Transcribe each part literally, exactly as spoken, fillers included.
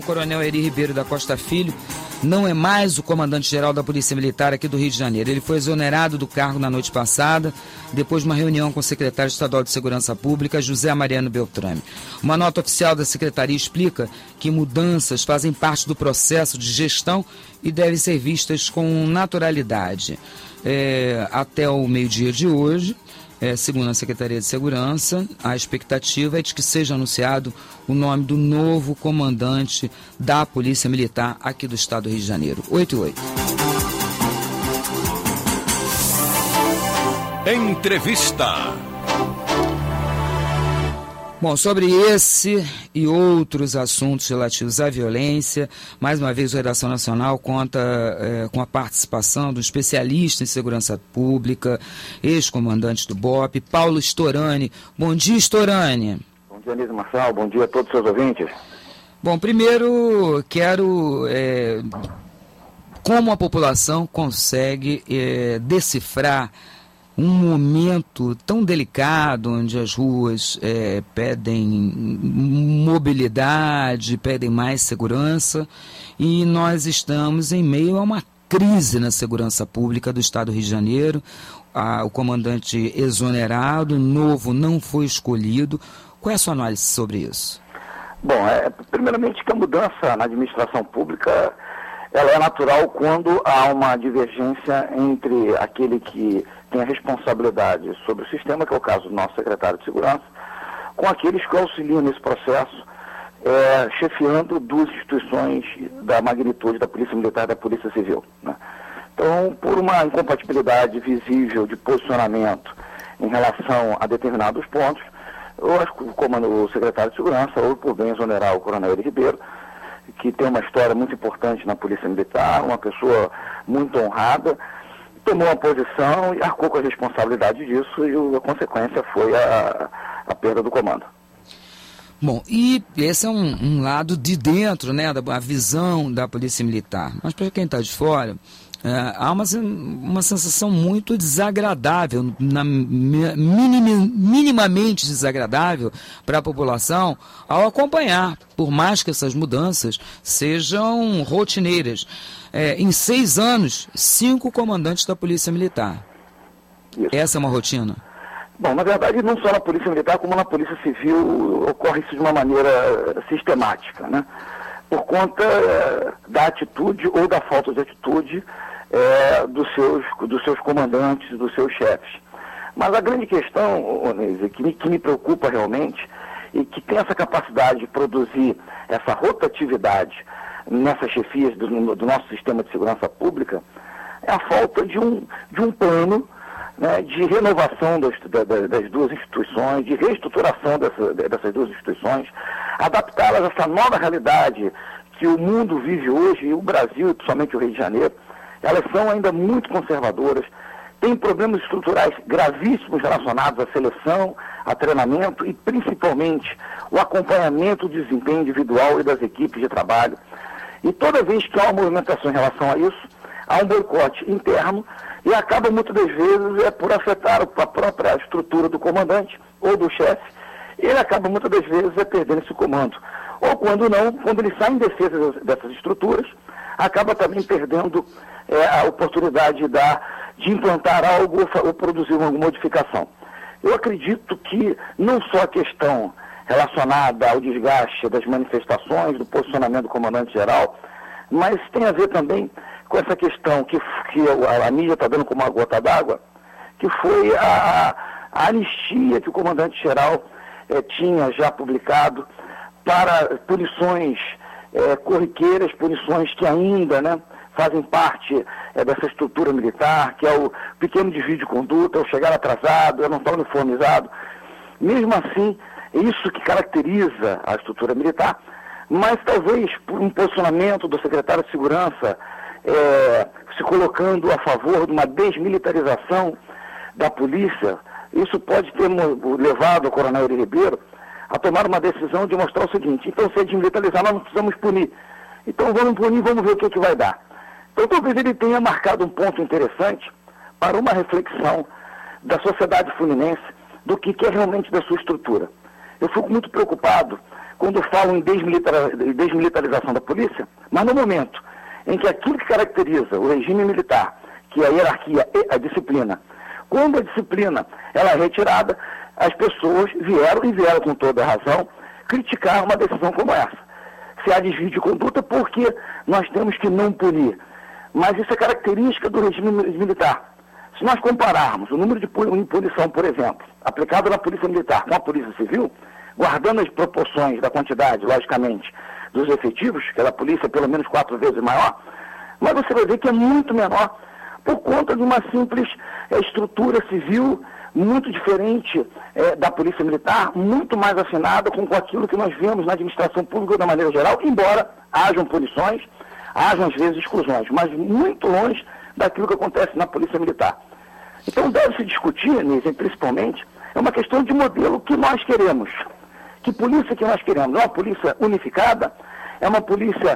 O Coronel Eri Ribeiro da Costa Filho não é mais o comandante-geral da Polícia Militar aqui do Rio de Janeiro. Ele foi exonerado do cargo na noite passada, depois de uma reunião com o secretário estadual de Segurança Pública, José Mariano Beltrame. Uma nota oficial da Secretaria explica que mudanças fazem parte do processo de gestão e devem ser vistas com naturalidade. É, até o meio-dia de hoje, É, segundo a Secretaria de Segurança, a expectativa é de que seja anunciado o nome do novo comandante da Polícia Militar aqui do estado do Rio de Janeiro. oito e oito. Entrevista. Bom, sobre esse e outros assuntos relativos à violência, mais uma vez o Redação Nacional conta é, com a participação do especialista em segurança pública, ex-comandante do B O P, Paulo Storani. Bom dia, Storani. Bom dia, Anísio Marçal. Bom dia a todos os seus ouvintes. Bom, primeiro quero... É, como a população consegue é, decifrar um momento tão delicado, onde as ruas é, pedem mobilidade, pedem mais segurança, e nós estamos em meio a uma crise na segurança pública do estado do Rio de Janeiro. Ah, o comandante exonerado, novo, não foi escolhido. Qual é a sua análise sobre isso? Bom, é, primeiramente que a mudança na administração pública ela é natural quando há uma divergência entre aquele que tem a responsabilidade sobre o sistema, que é o caso do nosso secretário de Segurança, com aqueles que auxiliam nesse processo, é, chefiando duas instituições da magnitude da Polícia Militar e da Polícia Civil, né? Então, por uma incompatibilidade visível de posicionamento em relação a determinados pontos, eu acho que o, comando, o secretário de Segurança, ou por bem exonerar o Coronel Eri Ribeiro, que tem uma história muito importante na Polícia Militar, uma pessoa muito honrada, tomou uma posição e arcou com a responsabilidade disso, e a consequência foi a, a perda do comando. Bom, e esse é um, um lado de dentro, né, da a visão da Polícia Militar. Mas para quem está de fora, é, há uma, uma sensação muito desagradável, na, minim, minimamente desagradável para a população ao acompanhar, por mais que essas mudanças sejam rotineiras. É, em seis anos, cinco comandantes da Polícia Militar. Isso. Essa é uma rotina? Bom, na verdade, não só na Polícia Militar, como na Polícia Civil, ocorre isso de uma maneira sistemática, né? Por conta é, da atitude ou da falta de atitude é, dos, seus, dos seus comandantes, dos seus chefes. Mas a grande questão, Onese, que me, que me preocupa realmente, e que tem essa capacidade de produzir essa rotatividade nessas chefias do, do nosso sistema de segurança pública, é a falta de um, de um plano, né, de renovação das, das, das duas instituições, de reestruturação dessa, dessas duas instituições, adaptá-las a essa nova realidade que o mundo vive hoje, e o Brasil, e principalmente o Rio de Janeiro. Elas são ainda muito conservadoras, têm problemas estruturais gravíssimos relacionados à seleção, a treinamento e principalmente o acompanhamento do desempenho individual e das equipes de trabalho. E toda vez que há uma movimentação em relação a isso, há um boicote interno e acaba muitas das vezes é por afetar a própria estrutura do comandante ou do chefe. Ele acaba muitas das vezes é perdendo esse comando. Ou quando não, quando ele sai em defesa dessas estruturas, acaba também perdendo é, a oportunidade da, de implantar algo ou produzir uma modificação. Eu acredito que não só a questão relacionada ao desgaste das manifestações, do posicionamento do comandante-geral, mas tem a ver também com essa questão que, que a, a mídia está dando como uma gota d'água, que foi a, a anistia que o comandante-geral eh, tinha já publicado para punições eh, corriqueiras, punições que ainda, né, fazem parte eh, dessa estrutura militar, que é o pequeno desvio de conduta, é o chegar atrasado, é não estar uniformizado. Mesmo assim, é isso que caracteriza a estrutura militar, mas talvez por um posicionamento do secretário de Segurança é, se colocando a favor de uma desmilitarização da polícia, isso pode ter levado o Coronel Eri Ribeiro a tomar uma decisão de mostrar o seguinte: então, se é desmilitarizar, nós não precisamos punir. Então vamos punir, vamos ver o que, que vai dar. Então talvez ele tenha marcado um ponto interessante para uma reflexão da sociedade fluminense do que, que é realmente da sua estrutura. Eu fico muito preocupado quando falam em desmilitar, desmilitarização da polícia, mas no momento em que aquilo que caracteriza o regime militar, que é a hierarquia e a disciplina, quando a disciplina ela é retirada, as pessoas vieram, e vieram com toda a razão, criticar uma decisão como essa. Se há desvio de conduta, porque nós temos que não punir. Mas isso é característica do regime militar. Se nós compararmos o número de punição, por exemplo, aplicado na Polícia Militar com a Polícia Civil, guardando as proporções da quantidade, logicamente, dos efetivos, que a polícia é pelo menos quatro vezes maior, mas você vai ver que é muito menor por conta de uma simples é, estrutura civil muito diferente é, da Polícia Militar, muito mais afinada com, com aquilo que nós vemos na administração pública de maneira geral, embora hajam punições, hajam às vezes exclusões, mas muito longe daquilo que acontece na Polícia Militar. Então deve-se discutir, Nisen, principalmente, é uma questão de modelo que nós queremos. Que polícia que nós queremos? É uma polícia unificada? É uma polícia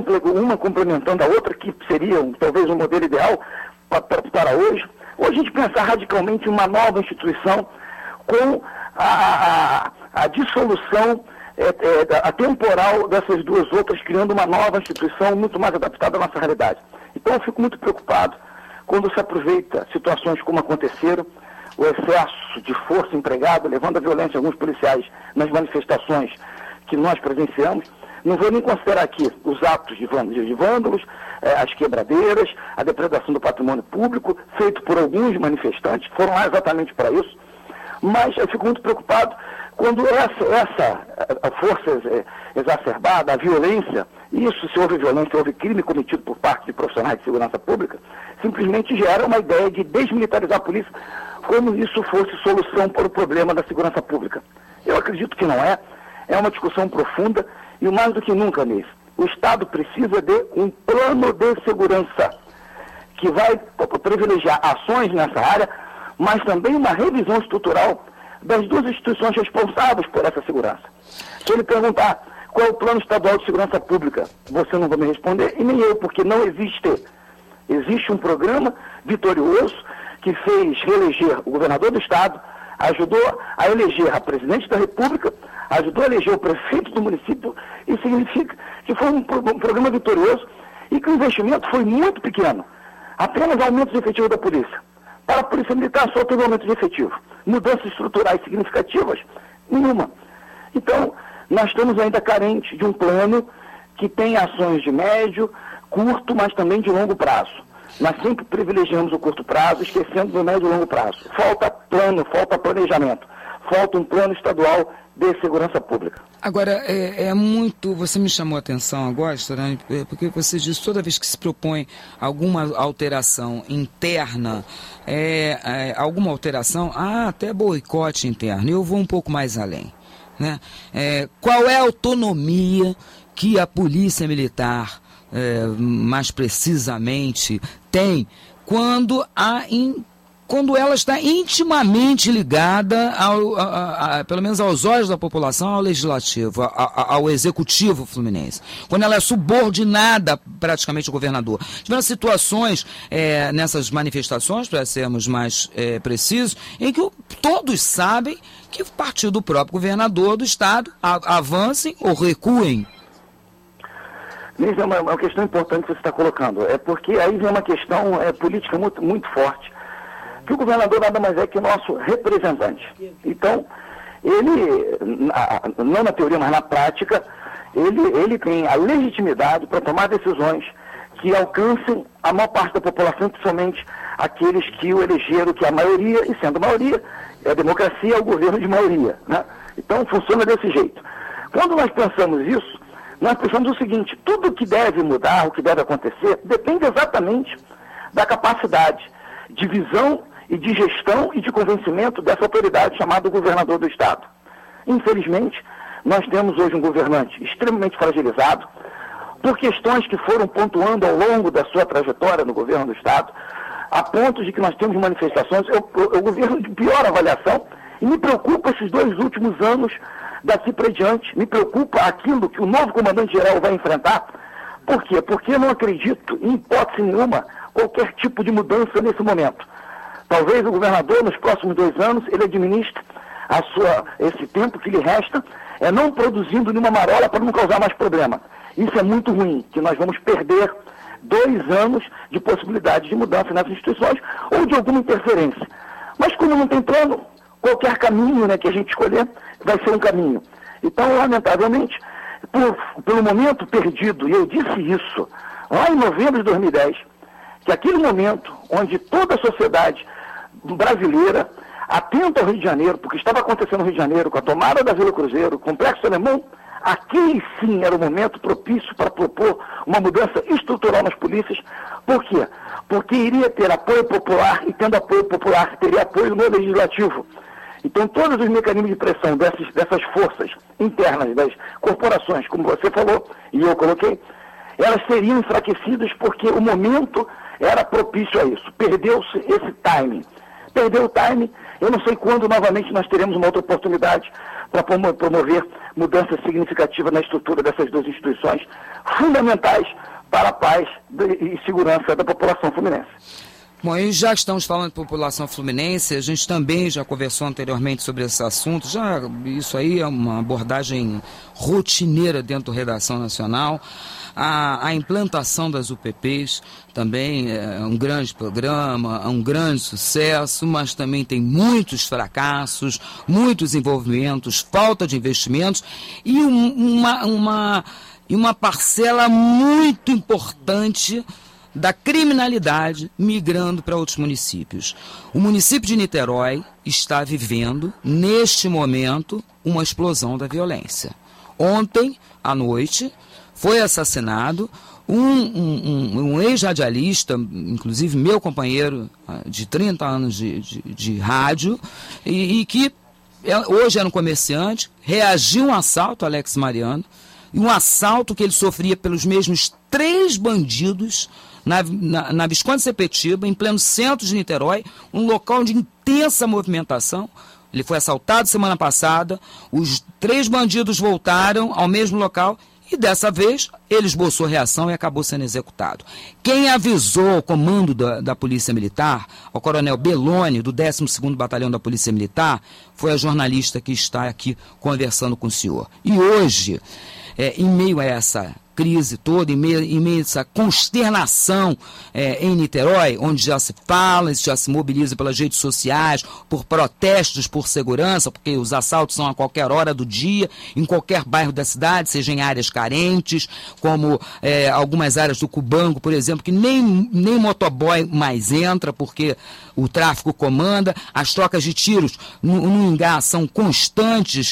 uma complementando a outra, que seria talvez um modelo ideal para, para hoje? Ou a gente pensar radicalmente em uma nova instituição com a, a, a dissolução é, é, a temporal dessas duas outras, criando uma nova instituição muito mais adaptada à nossa realidade? Então eu fico muito preocupado quando se aproveita situações como aconteceram, o excesso de força empregada, levando a violência a alguns policiais nas manifestações que nós presenciamos. Não vou nem considerar aqui os atos de vândalos, eh, as quebradeiras, a depredação do patrimônio público, feito por alguns manifestantes, foram lá exatamente para isso. Mas eu fico muito preocupado quando essa, essa a força exacerbada, a violência, isso, se houve violência, houve crime cometido por parte de profissionais de segurança pública, simplesmente gera uma ideia de desmilitarizar a polícia, como isso fosse solução para o problema da segurança pública. Eu acredito que não é. É uma discussão profunda e, mais do que nunca, nisso, o Estado precisa de um plano de segurança que vai privilegiar ações nessa área, mas também uma revisão estrutural das duas instituições responsáveis por essa segurança. Se ele perguntar qual é o plano estadual de segurança pública, você não vai me responder, e nem eu, porque não existe. Existe um programa vitorioso que fez reeleger o governador do estado, ajudou a eleger a presidente da República, ajudou a eleger o prefeito do município, e significa que foi um, pro, um programa vitorioso e que o investimento foi muito pequeno. Apenas aumento de efetivo da polícia. Para a Polícia Militar só teve aumento de efetivo. Mudanças estruturais significativas? Nenhuma. Então, nós estamos ainda carentes de um plano que tem ações de médio, curto, mas também de longo prazo. Nós sempre privilegiamos o curto prazo, esquecendo do médio e longo prazo. Falta plano, falta planejamento, falta um plano estadual de segurança pública. Agora, é, é muito... Você me chamou a atenção agora, Storani, porque você diz, toda vez que se propõe alguma alteração interna, é, é, alguma alteração, ah, até boicote interno. Eu vou um pouco mais além, né? É, qual é a autonomia que a Polícia Militar, é, mais precisamente, tem quando a... In, quando ela está intimamente ligada, ao, a, a, a, pelo menos aos olhos da população, ao legislativo, a, a, ao executivo fluminense. Quando ela é subordinada praticamente ao governador. Tiveram situações é, nessas manifestações, para sermos mais é, precisos, em que todos sabem que partiu do próprio governador do estado, a, avancem ou recuem. Isso é uma, uma questão importante que você está colocando. É porque aí vem uma questão é, política muito, muito forte. Que o governador nada mais é que o nosso representante. Então, ele, não na teoria, mas na prática, ele, ele tem a legitimidade para tomar decisões que alcancem a maior parte da população, principalmente aqueles que o elegeram, que é a maioria, e sendo a maioria, a democracia é o governo de maioria, né? Então, funciona desse jeito. Quando nós pensamos isso, nós pensamos o seguinte: tudo que deve mudar, o que deve acontecer, depende exatamente da capacidade de visão e de gestão e de convencimento dessa autoridade chamada governador do estado. Infelizmente, nós temos hoje um governante extremamente fragilizado por questões que foram pontuando ao longo da sua trajetória no governo do estado, a ponto de que nós temos manifestações, eu, eu, eu governo de pior avaliação, e me preocupa esses dois últimos anos daqui para diante, me preocupa aquilo que o novo comandante-geral vai enfrentar. Por quê? Porque eu não acredito, em hipótese nenhuma, qualquer tipo de mudança nesse momento. Talvez o governador, nos próximos dois anos, ele administre a sua, esse tempo que lhe resta, é não produzindo nenhuma marola para não causar mais problema. Isso é muito ruim, que nós vamos perder dois anos de possibilidade de mudança nessas instituições ou de alguma interferência. Mas como não tem plano, qualquer caminho, né, que a gente escolher vai ser um caminho. Então, lamentavelmente, por, pelo momento perdido, e eu disse isso lá em novembro de dois mil e dez, que aquele momento onde toda a sociedade brasileira, atenta ao Rio de Janeiro, porque estava acontecendo no Rio de Janeiro, com a tomada da Vila Cruzeiro, o Complexo Alemão, aquele sim era o momento propício para propor uma mudança estrutural nas polícias. Por quê? Porque iria ter apoio popular, e tendo apoio popular, teria apoio no legislativo. Então, todos os mecanismos de pressão dessas, dessas forças internas das corporações, como você falou, e eu coloquei, elas seriam enfraquecidas porque o momento era propício a isso. Perdeu-se esse timing. Perdeu o timing, eu não sei quando novamente nós teremos uma outra oportunidade para promover mudanças significativas na estrutura dessas duas instituições fundamentais para a paz e segurança da população fluminense. Bom, e já que estamos falando de população fluminense, a gente também já conversou anteriormente sobre esse assunto, já isso aí é uma abordagem rotineira dentro da Redação Nacional. A, a implantação das U P Ps também é um grande programa, é um grande sucesso, mas também tem muitos fracassos, muitos envolvimentos, falta de investimentos e um, uma, uma, e uma parcela muito importante da criminalidade migrando para outros municípios. O município de Niterói está vivendo, neste momento, uma explosão da violência. Ontem, à noite, foi assassinado um, um, um, um ex-radialista, inclusive meu companheiro de trinta anos de, de, de rádio, e, e que hoje era um comerciante, reagiu a um assalto, Alex Mariano, e um assalto que ele sofria pelos mesmos três bandidos na, na, na Visconde Sepetiba, em pleno centro de Niterói, um local de intensa movimentação. Ele foi assaltado semana passada, os três bandidos voltaram ao mesmo local e dessa vez ele esboçou reação e acabou sendo executado. Quem avisou ao comando da, da Polícia Militar, ao coronel Belloni, do décimo segundo Batalhão da Polícia Militar, foi a jornalista que está aqui conversando com o senhor. E hoje, é, em meio a essa crise toda, em meio, em meio a essa consternação é, em Niterói, onde já se fala, já se mobiliza pelas redes sociais, por protestos por segurança, porque os assaltos são a qualquer hora do dia, em qualquer bairro da cidade, seja em áreas carentes, como é, algumas áreas do Cubango, por exemplo, que nem, nem motoboy mais entra, porque o tráfico comanda, as trocas de tiros no, no Ingá são constantes,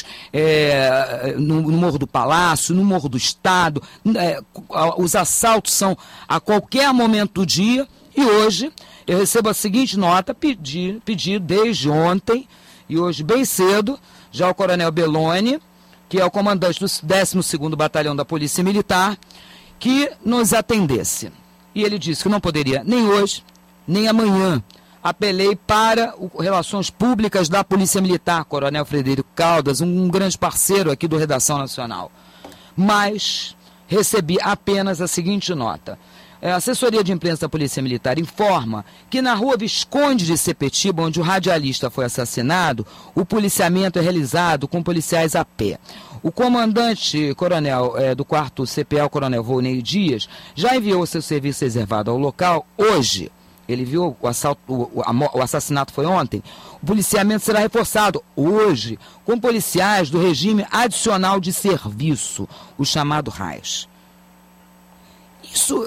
é, no, no Morro do Palácio, no Morro do Estado. É, os assaltos são a qualquer momento do dia e hoje eu recebo a seguinte nota, pedir, pedir desde ontem e hoje bem cedo, já o coronel Belloni, que é o comandante do décimo segundo Batalhão da Polícia Militar, que nos atendesse. E ele disse que não poderia nem hoje, nem amanhã. Apelei para o Relações Públicas da Polícia Militar, coronel Frederico Caldas, um, um grande parceiro aqui do Redação Nacional. Mas recebi apenas a seguinte nota. A assessoria de imprensa da Polícia Militar informa que na rua Visconde de Sepetiba, onde o radialista foi assassinado, o policiamento é realizado com policiais a pé. O comandante coronel é, do quarto C P A, o coronel Volney Dias, já enviou seu serviço reservado ao local hoje. Ele viu o, assalto, o, o assassinato foi ontem. O policiamento será reforçado hoje com policiais do regime adicional de serviço, o chamado R A I S. Isso,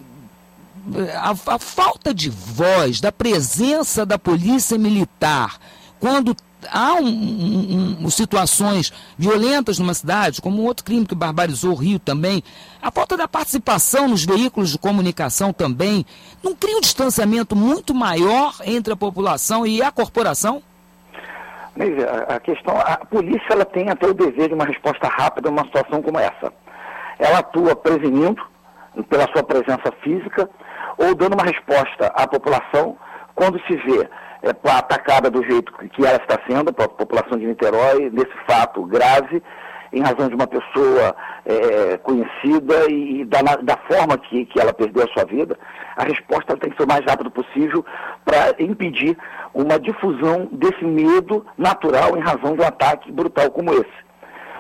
a, a falta de voz, da presença da polícia militar, quando há um, um, um, situações violentas numa cidade, como um outro crime que barbarizou o Rio também, a falta da participação nos veículos de comunicação também, não cria um distanciamento muito maior entre a população e a corporação? Mas a questão, a polícia ela tem até o dever de uma resposta rápida numa situação como essa. Ela atua prevenindo, pela sua presença física, ou dando uma resposta à população quando se vê é, atacada do jeito que ela está sendo, para a população de Niterói, desse fato grave, em razão de uma pessoa é, conhecida e da, da forma que, que ela perdeu a sua vida. A resposta tem que ser o mais rápido possível para impedir uma difusão desse medo natural em razão de um ataque brutal como esse.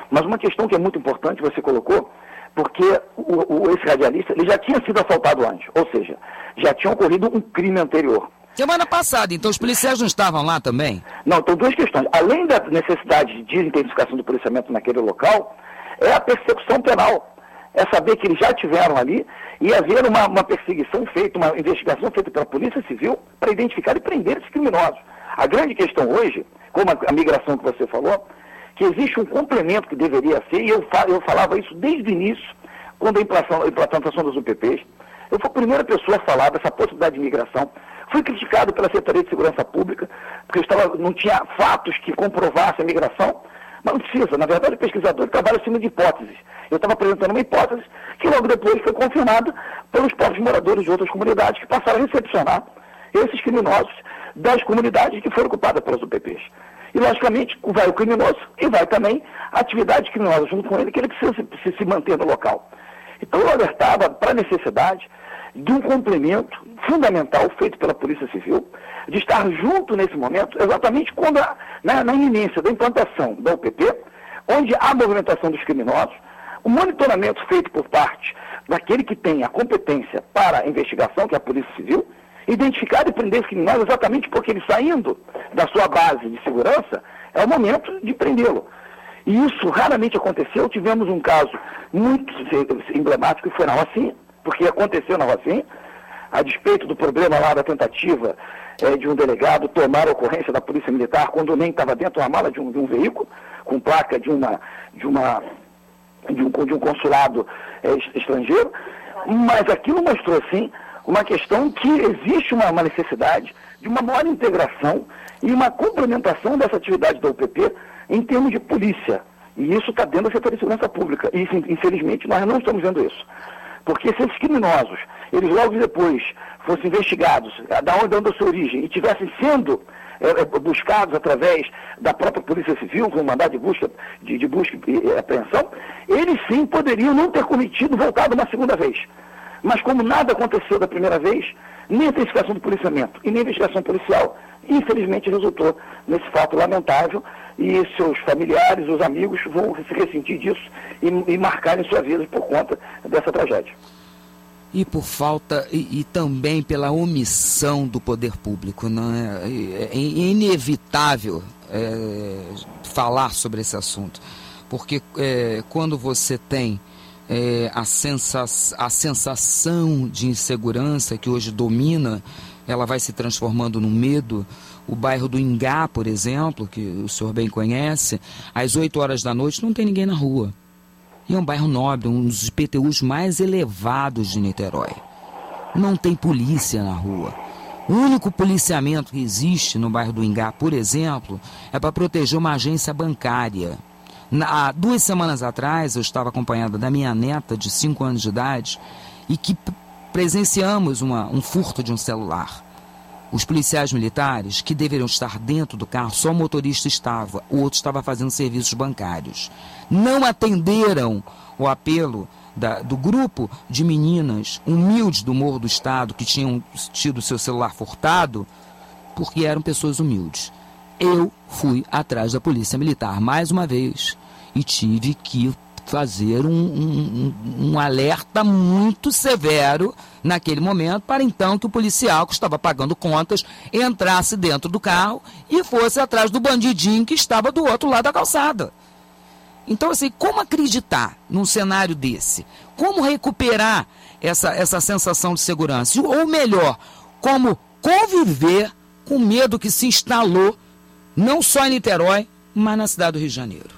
Mas uma questão que é muito importante, você colocou, porque o, o, esse radialista ele já tinha sido assaltado antes, ou seja, já tinha ocorrido um crime anterior. Semana passada, então os policiais não estavam lá também? Não, então duas questões. Além da necessidade de intensificação do policiamento naquele local, é a persecução penal. É saber que eles já tiveram ali e haver uma, uma perseguição feita, uma investigação feita pela Polícia Civil para identificar e prender esses criminosos. A grande questão hoje, como a, a migração que você falou, que existe um complemento que deveria ser, e eu, eu falava isso desde o início, quando a implantação, a implantação das U P Ps, eu fui a primeira pessoa a falar dessa possibilidade de migração. Fui criticado pela Secretaria de Segurança Pública, porque eu estava, não tinha fatos que comprovassem a migração, mas não precisa. Na verdade, o pesquisador trabalha acima de hipóteses. Eu estava apresentando uma hipótese que logo depois foi confirmada pelos próprios moradores de outras comunidades que passaram a recepcionar esses criminosos das comunidades que foram ocupadas pelas U P Ps. E, logicamente, vai o criminoso e vai também a atividade criminosa junto com ele, que ele precisa se, se, se manter no local. Então, eu alertava para a necessidade de um complemento fundamental feito pela Polícia Civil, de estar junto nesse momento, exatamente quando a, na, na iminência da implantação da U P P, onde há movimentação dos criminosos, o monitoramento feito por parte daquele que tem a competência para a investigação, que é a Polícia Civil, identificar e prender os criminosos exatamente porque ele saindo da sua base de segurança, é o momento de prendê-lo. E isso raramente aconteceu. Tivemos um caso muito emblemático que foi na Rocinha, porque aconteceu na Rocinha, a despeito do problema lá da tentativa é, de um delegado tomar a ocorrência da Polícia Militar quando nem estava dentro de uma mala de um, de um veículo, com placa de, uma, de, uma, de, um, de um consulado é, estrangeiro, mas aquilo mostrou, sim, uma questão que existe uma, uma necessidade de uma maior integração e uma complementação dessa atividade da U P P em termos de polícia. E isso está dentro da Secretaria de Segurança Pública. E, infelizmente, nós não estamos vendo isso. Porque se esses criminosos, eles logo depois fossem investigados, da onde dando a sua origem, e estivessem sendo é, buscados através da própria Polícia Civil, com mandado de busca, de, de busca e apreensão, eles sim poderiam não ter cometido, voltado uma segunda vez. Mas como nada aconteceu da primeira vez, nem a intensificação do policiamento e nem a investigação policial, infelizmente resultou nesse fato lamentável, e seus familiares, os amigos vão se ressentir disso e, e marcarem suas vidas por conta dessa tragédia. E por falta, e, e também pela omissão do poder público, não é? É, é inevitável é, falar sobre esse assunto, porque é, quando você tem é, a, sensa a sensação de insegurança que hoje domina, ela vai se transformando num medo. O bairro do Ingá, por exemplo, que o senhor bem conhece, às oito horas da noite não tem ninguém na rua. E é um bairro nobre, um dos I P T Us mais elevados de Niterói. Não tem polícia na rua. O único policiamento que existe no bairro do Ingá, por exemplo, é para proteger uma agência bancária. Na, há duas semanas atrás, eu estava acompanhada da minha neta de cinco anos de idade e que presenciamos uma, um furto de um celular. Os policiais militares, que deveriam estar dentro do carro, só o motorista estava, o outro estava fazendo serviços bancários. Não atenderam o apelo da, do grupo de meninas humildes do Morro do Estado, que tinham tido seu celular furtado, porque eram pessoas humildes. Eu fui atrás da Polícia Militar mais uma vez e tive que fazer um, um, um alerta muito severo naquele momento, para então que o policial que estava pagando contas entrasse dentro do carro e fosse atrás do bandidinho que estava do outro lado da calçada. Então, assim, como acreditar num cenário desse? Como recuperar essa, essa sensação de segurança? Ou melhor, como conviver com o medo que se instalou não só em Niterói, mas na cidade do Rio de Janeiro?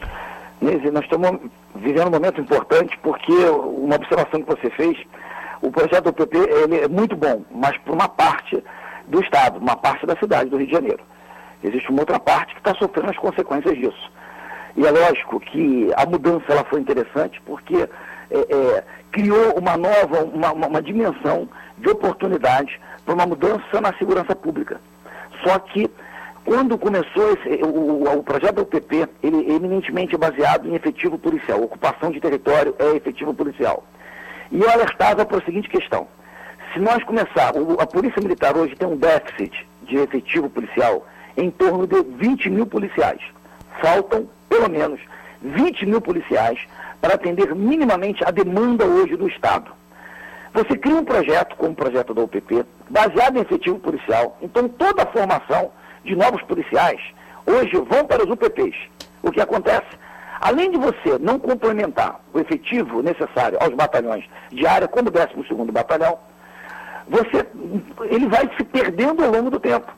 Nise, nós estamos vivendo um momento importante, porque uma observação que você fez, o projeto do P P ele é muito bom, mas por uma parte do Estado, uma parte da cidade do Rio de Janeiro. Existe uma outra parte que está sofrendo as consequências disso. E é lógico que a mudança ela foi interessante, porque é, é, criou uma nova, uma, uma, uma dimensão de oportunidade para uma mudança na segurança pública. Só que quando começou esse, o, o, o projeto do P P, ele é eminentemente baseado em efetivo policial. Ocupação de território é efetivo policial. E eu alertava para a seguinte questão. Se nós começarmos, a Polícia Militar hoje tem um déficit de efetivo policial em torno de vinte mil policiais. Faltam, pelo menos, vinte mil policiais para atender minimamente a demanda hoje do Estado. Você cria um projeto, como o projeto da U P P, baseado em efetivo policial. Então, toda a formação de novos policiais, hoje, vão para os U P Ps. O que acontece? Além de você não complementar o efetivo necessário aos batalhões de área, como o décimo segundo Batalhão, você, ele vai se perdendo ao longo do tempo.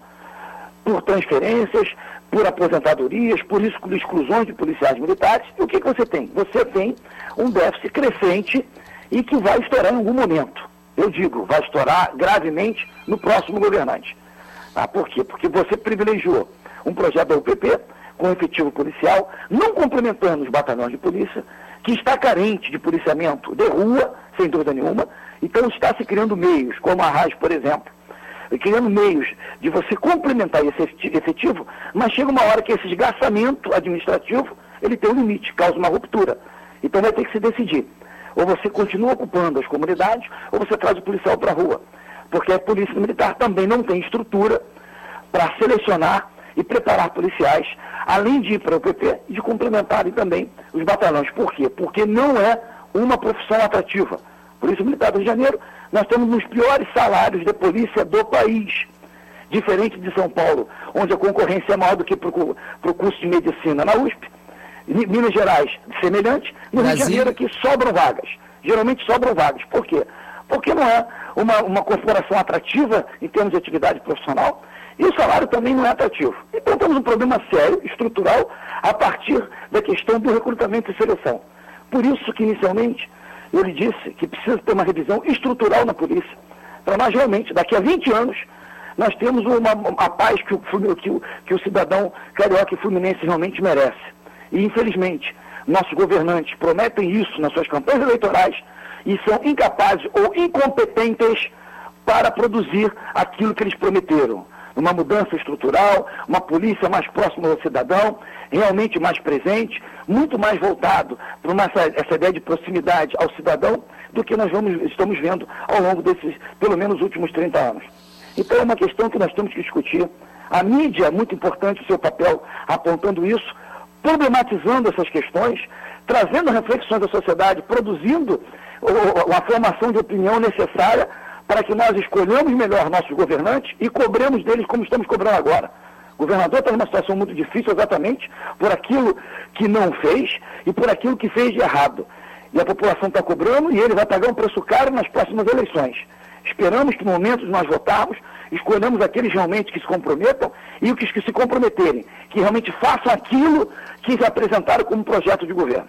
Por transferências, por aposentadorias, por exclusões de policiais militares. E o que, que você tem? Você tem um déficit crescente e que vai estourar em algum momento. Eu digo, vai estourar gravemente no próximo governante. Ah, por quê? Porque você privilegiou um projeto da U P P com efetivo policial, não complementando os batalhões de polícia, que está carente de policiamento de rua, sem dúvida nenhuma. Então está se criando meios, como a R A S, por exemplo, criando meios de você complementar esse efetivo, mas chega uma hora que esse esgarçamento administrativo, ele tem um limite, causa uma ruptura. Então vai ter que se decidir. Ou você continua ocupando as comunidades, ou você traz o policial para a rua. Porque a Polícia Militar também não tem estrutura para selecionar e preparar policiais, além de ir para o U P P e de complementarem também os batalhões. Por quê? Porque não é uma profissão atrativa. Polícia Militar do Rio de Janeiro, nós temos os piores salários de polícia do país. Diferente de São Paulo, onde a concorrência é maior do que para o curso de medicina na U S P. Minas Gerais, semelhante. No Rio de Janeiro aqui sobram vagas. Geralmente sobram vagas. Por quê? Porque não é uma, uma corporação atrativa em termos de atividade profissional e o salário também não é atrativo. Então temos um problema sério, estrutural, a partir da questão do recrutamento e seleção. Por isso que inicialmente eu lhe disse que precisa ter uma revisão estrutural na polícia, para nós realmente, daqui a vinte anos, nós temos uma, uma paz que o, que, o, que o cidadão carioca e fluminense realmente merece. E, infelizmente, nossos governantes prometem isso nas suas campanhas eleitorais e são incapazes ou incompetentes para produzir aquilo que eles prometeram. Uma mudança estrutural, uma polícia mais próxima ao cidadão, realmente mais presente, muito mais voltado para uma, essa, essa ideia de proximidade ao cidadão do que nós vamos, estamos vendo ao longo desses, pelo menos, últimos trinta anos. Então é uma questão que nós temos que discutir. A mídia é muito importante o seu papel apontando isso, problematizando essas questões, trazendo reflexões da sociedade, produzindo a formação de opinião necessária para que nós escolhamos melhor nossos governantes e cobremos deles como estamos cobrando agora. O governador está numa situação muito difícil exatamente por aquilo que não fez e por aquilo que fez de errado. E a população está cobrando e ele vai pagar um preço caro nas próximas eleições. Esperamos que no momento de nós votarmos, escolhamos aqueles realmente que se comprometam e os que se comprometerem, que realmente façam aquilo que se apresentaram como projeto de governo.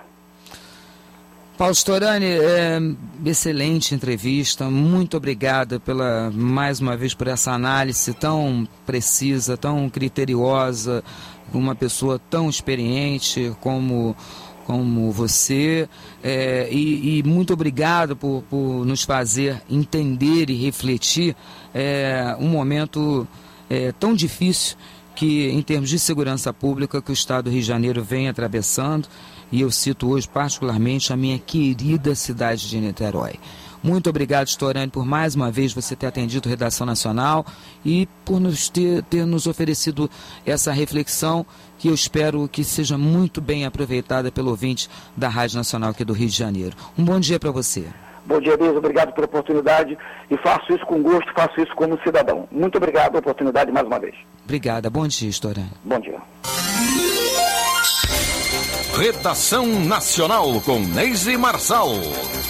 Paulo Storani, é, excelente entrevista, muito obrigada pela, mais uma vez por essa análise tão precisa, tão criteriosa, uma pessoa tão experiente como, como você, é, e, e muito obrigado por, por nos fazer entender e refletir é, um momento é, tão difícil que, em termos de segurança pública, que o Estado do Rio de Janeiro vem atravessando. E eu cito hoje particularmente a minha querida cidade de Niterói. Muito obrigado, Storani, por mais uma vez você ter atendido Redação Nacional e por nos ter, ter nos oferecido essa reflexão que eu espero que seja muito bem aproveitada pelo ouvinte da Rádio Nacional aqui do Rio de Janeiro. Um bom dia para você. Bom dia, Deus. Obrigado pela oportunidade e faço isso com gosto, faço isso como cidadão. Muito obrigado pela oportunidade mais uma vez. Obrigada. Bom dia, Storani. Bom dia. Redação Nacional com Neise Marçal.